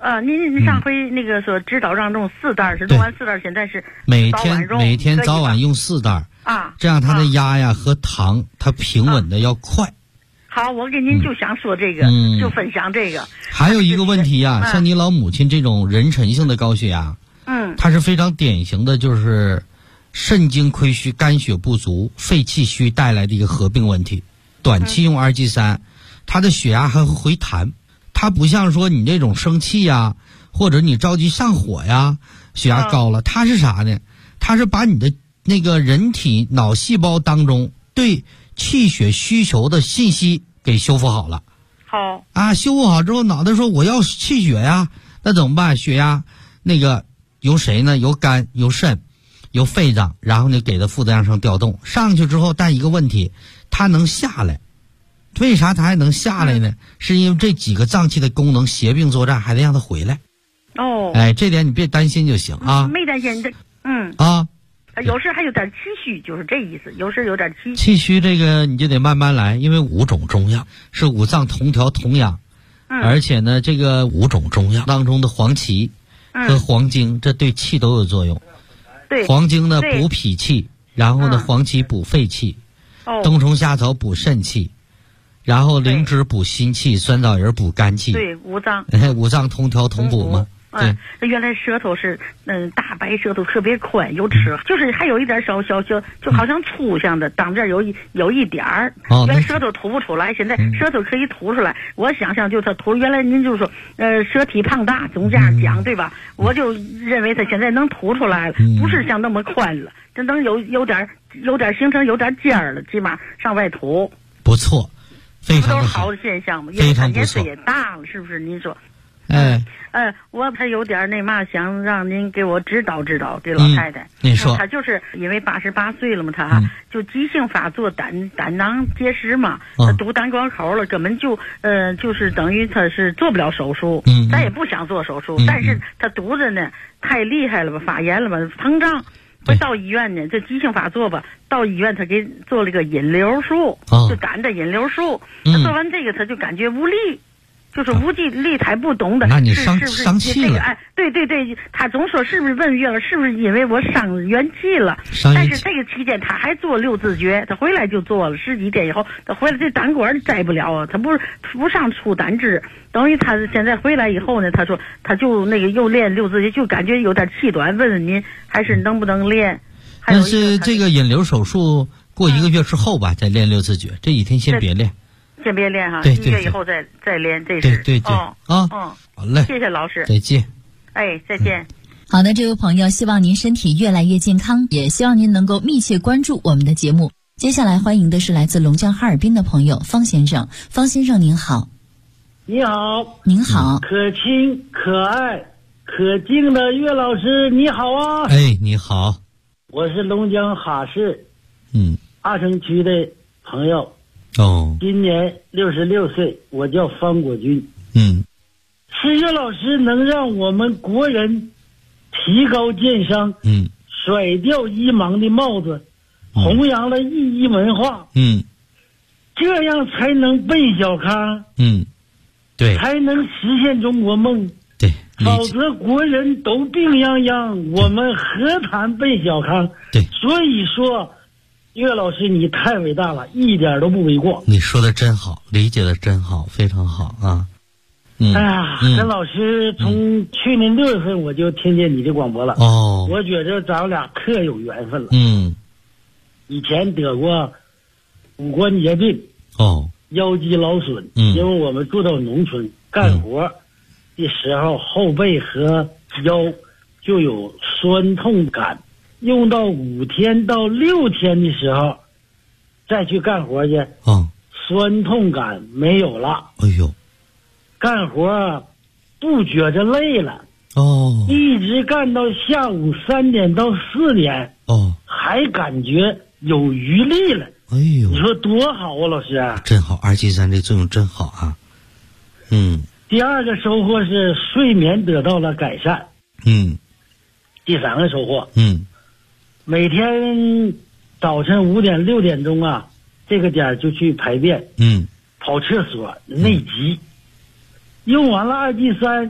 您上回那个说指导让用4袋，是用完4袋，现在是每天早晚用4袋啊， 这样它的压呀和糖它平稳的要快。 好，我跟您就想说这个，就分享这个。 还有一个问题呀，像你老母亲这种妊娠性的高血压，它是非常典型的，就是肾精亏虚、肝血不足、肺气虚带来的一个合并问题。短期用2G3，它的血压还会回弹。它不像说你这种生气呀，或者你着急上火呀，血压高了，它是啥呢？它是把你的那个人体脑细胞当中对气血需求的信息给修复好了。 好啊，修复好之后，脑袋说我要气血呀，那怎么办？血压那个由谁呢？由肝、由肾、由肺脏，然后呢给它负责量上调动上去之后，但一个问题，它能下来。为啥它还能下来呢？是因为这几个脏器的功能协并作战，还得让它回来。哎，这点你别担心就行啊。 没担心，有时还有点气虚，就是这意思。有时有点气虚，这个你就得慢慢来，因为5种中药是五脏同调同养，而且呢，这个5种中药当中的黄芪和黄精，这对气都有作用。 对， 黄精呢补脾气，然后呢黄芪补肺气，冬虫夏草补肾气。然后灵芝补心气，酸枣仁补肝气。 对，五脏同调同补嘛。对， 原来舌头是大白舌头特别宽，有齿，就是还有一点小，就好像粗像的，当这儿有一点儿。原来舌头吐不出来，现在舌头可以吐出来。我想象就它吐，原来您就说舌体胖大，总这样讲对吧？我就认为它现在能吐出来了，不是像那么宽了，这能有点形成有点尖儿了，起码上外吐。 不错。非常都是好的现象嘛，因为它颜色也大了，是不是？您说，我还有点那嘛，想让您给我指导指导，这老太太。 你说， 她就是因为88岁了嘛，她就急性发作胆囊结石嘛，堵胆管口了，根本就是等于她是做不了手术，咱也不想做手术，但是她堵着呢，太厉害了吧，发炎了吧，膨胀。会到医院呢，这急性发作吧，到医院他给做了个引流术，就胆的引流术。他做完这个，他就感觉无力，就是无力，他不懂的。 那你伤气了？ 哎，对，他总说是不是问月了，是不是因为我伤元气了？但是这个期间他还做6字诀，他回来就做了10几天以后，他回来这胆管摘不了啊，他不上出胆汁。等于他现在回来以后呢，他说他就那个又练6字诀，就感觉有点气短，问问您还是能不能练？ 但是这个引流手术过1个月之后吧，再练6字诀，这几天先别练。 先别练哈 ，1个月以后再练，这是对好嘞， 谢谢老师， 再见。 再见。 好的，这位朋友，希望您身体越来越健康，也希望您能够密切关注我们的节目。接下来欢迎的是来自龙江哈尔滨的朋友方先生。方先生您好。 你好。 您好。 可亲可爱可敬的岳老师你好啊。 你好。 我是龙江哈市阿城区的朋友。今年66岁，我叫方国军。是岳老师能让我们国人提高健商，甩掉衣盲的帽子，弘扬了一医文化，这样才能奔小康， 对， 才能实现中国梦， 对， 否则国人都病殃殃，我们何谈奔小康？ 对， 所以说岳老师你太伟大了，一点都不为过。 你说的真好，理解的真好，非常好啊。 跟老师从去年6月份我就听见你的广播了。我觉着咱俩可有缘分了。以前得过骨关节病，腰肌劳损，因为我们住到农村干活的时候，后背和腰就有酸痛感，用到5天到6天的时候再去干活去，酸痛感没有了。干活不觉着累了，一直干到下午3点到4点，还感觉有余力了。你说多好啊，老师！ 真好，2G3这作用真好啊。 第二个收获是睡眠得到了改善。第3个收获，每天早晨5点6点钟啊，这个点就去排便，跑厕所内急。用完了2G3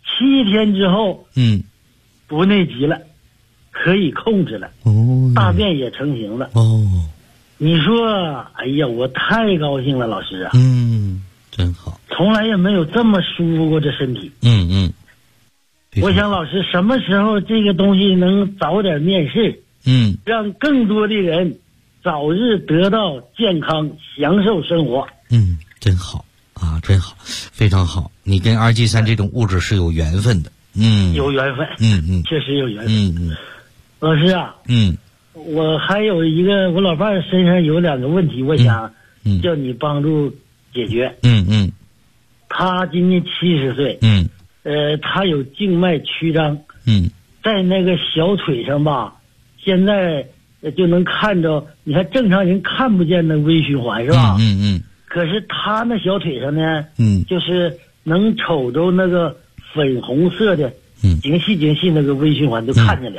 7天之后，不内急了，可以控制了，大便也成型了。你说，哎呀，我太高兴了，老师啊！ 真好， 从来也没有这么舒服过这身体。我想老师什么时候这个东西能早点面世？让更多的人早日得到健康，享受生活。 真好啊，真好，非常好。你跟2G3这种物质是有缘分的。 有缘分。确实有缘分。老师啊。我还有一个，我老伴儿身上有2个问题，我想叫你帮助解决。他今年70岁。他有静脉曲张。在那个小腿上吧，现在就能看着，你看正常人看不见那微循环是吧？可是他那小腿上呢，就是能瞅着那个粉红色的，精细那个微循环都看见了。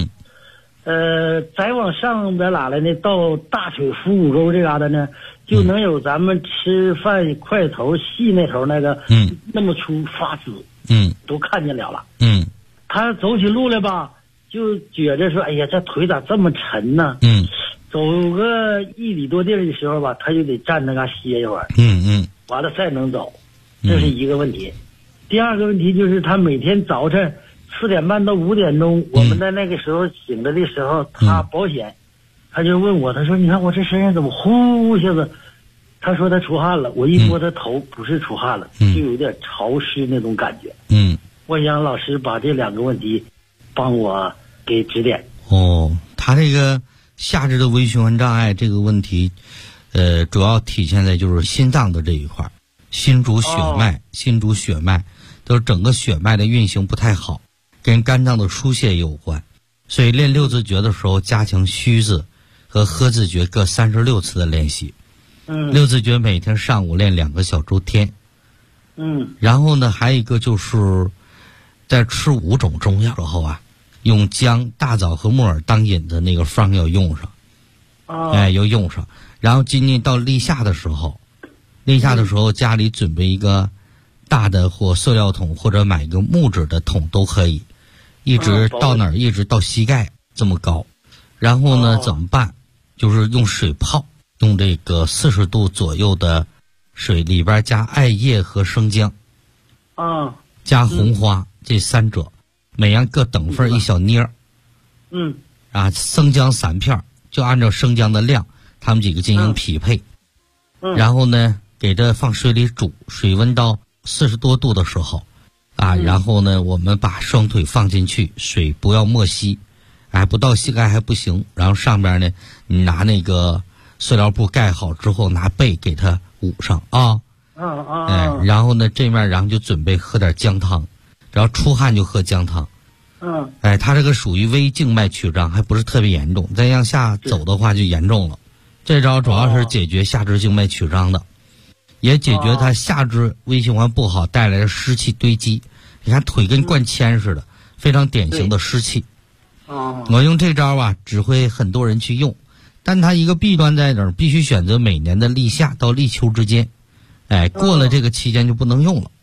再往上边哪来呢？到大腿腹股沟这嘎达呢，就能有咱们吃饭筷头细那头那个，那么粗发紫，都看见了。他走起路来吧，就觉着说，哎呀，这腿咋这么沉呢？走个1里多地的时候吧，他就得站那嘎歇一会儿。完了再能走，这是一个问题。第二个问题就是他每天早晨4点半到5点钟，我们在那个时候醒着的时候，他保险，他就问我，他说：“你看我这身上怎么呼一下子？”他说他出汗了，我一摸他头，不是出汗了，就有点潮湿那种感觉。我想老师把这2个问题帮我给指点。 他这个下肢的微循环障碍这个问题，主要体现在就是心脏的这一块，心主血脉，都是整个血脉的运行不太好。跟肝脏的疏泄有关，所以练6字诀的时候加强虚字和喝字诀各36次的练习。6字诀每天上午练2个小周天。然后呢，还有一个就是在吃5种中药之后啊，用姜、大枣和木耳当引子，那个方要用上。要用上。然后今年到立夏的时候，家里准备一个大的或塑料桶，或者买一个木质的桶都可以。一直到哪儿？一直到膝盖这么高。然后呢，怎么办？就是用水泡，用这个40度左右的水，里边加艾叶和生姜，加红花，这3者，每样各等份1小捏儿。生姜3片，就按照生姜的量，他们几个进行匹配。然后呢，给它放水里煮，水温到40多度的时候。然后呢，我们把双腿放进去，水不要没吸，不到膝盖还不行。然后上边呢，你拿那个塑料布盖好之后，拿被给它捂上啊。然后呢，这面然后就准备喝点姜汤，只要出汗就喝姜汤。它这个属于微静脉曲张，还不是特别严重，再向下走的话就严重了。这招主要是解决下肢静脉曲张的。也解决他下肢微循环不好带来的湿气堆积。你看腿跟灌铅似的，非常典型的湿气。我用这招啊，只会很多人去用，但它一个弊端在哪儿？必须选择每年的立夏到立秋之间，过了这个期间就不能用了。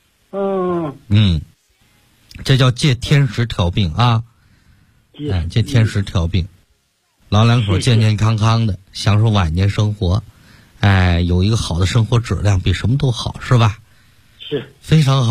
这叫借天时调病啊！借天时调病，老两口健健康康的享受晚年生活。有一个好的生活质量比什么都好，是吧？ 是， 非常好。